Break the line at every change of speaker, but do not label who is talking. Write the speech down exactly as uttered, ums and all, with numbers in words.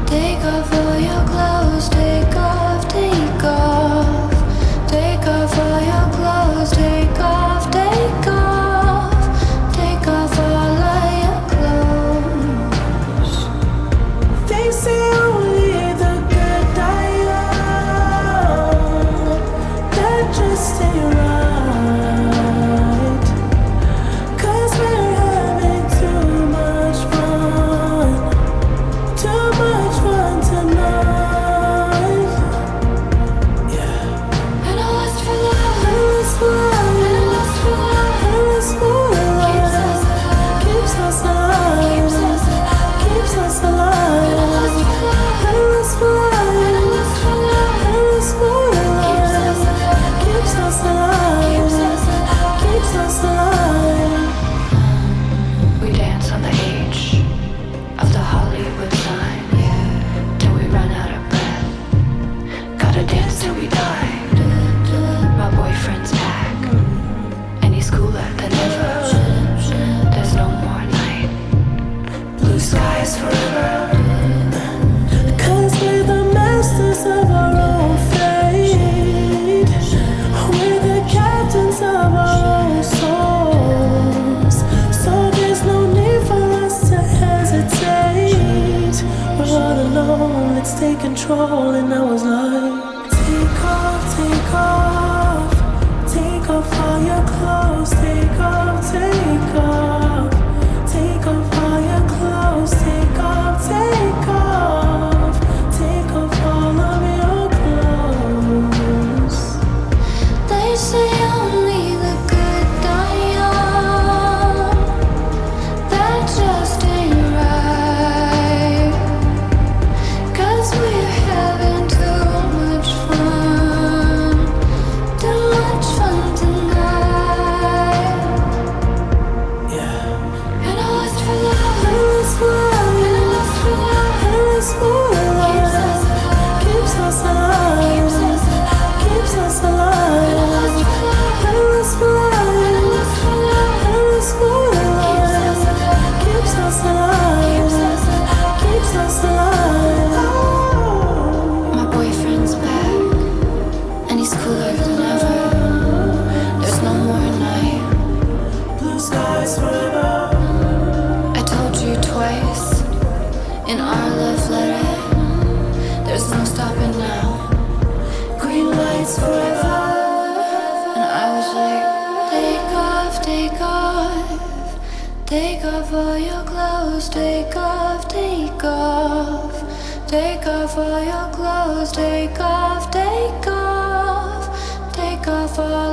Take off all your clothes, take off, take off. Take off all your clothes, take off, take off. Take off all of your clothes. They say only the good die young. That just ain't right. 'Cause we're having too much fun. Too much fun tonight. Yeah. And I lust for love. And I lust for love. And I lust for love. And I lust for love. Keeps us alive. Keeps us alive. Keeps us alive. And I lust for love. And I lust for love. And I lust for love. And I lust for love. Keeps us alive. Keeps us alive. Keeps us alive. We dance on the H of the Hollywood sign, yeah, till we run out of breath. Gotta dance till we die. My boyfriend's back, and he's cooler than ever. There's no more night, blue skies forever. 'Cause we're the masters of our own fate. We're the captains of our own souls. So there's no need for us to hesitate. We're all alone, let's take control. And I was like, take off, take off. Take off all your clothes, take off, take off. Take off all your clothes, take off, take off. Take off all of your clothes. They say only the good die young. That just ain't right. 'Cause we're having too much fun. Too much fun tonight. Yeah. And I lust for love. And I lust for love. And I lust for love. And I lust for love. Keeps us alive. Keeps us alive. Keeps us alive. And I lust for love. And I lust for love. And I lust for love. And I lust for love. Keeps us alive. Keeps us alive. Keeps us alive. My boyfriend's back, and he's cooler than ever. There's no more night, blue skies forever. I told you twice in our love letter. There's no stopping now. Green lights forever. And I was like, take off, take off. Take off all your clothes, take off, take off. Take off all your clothes, take off, take off. Take off all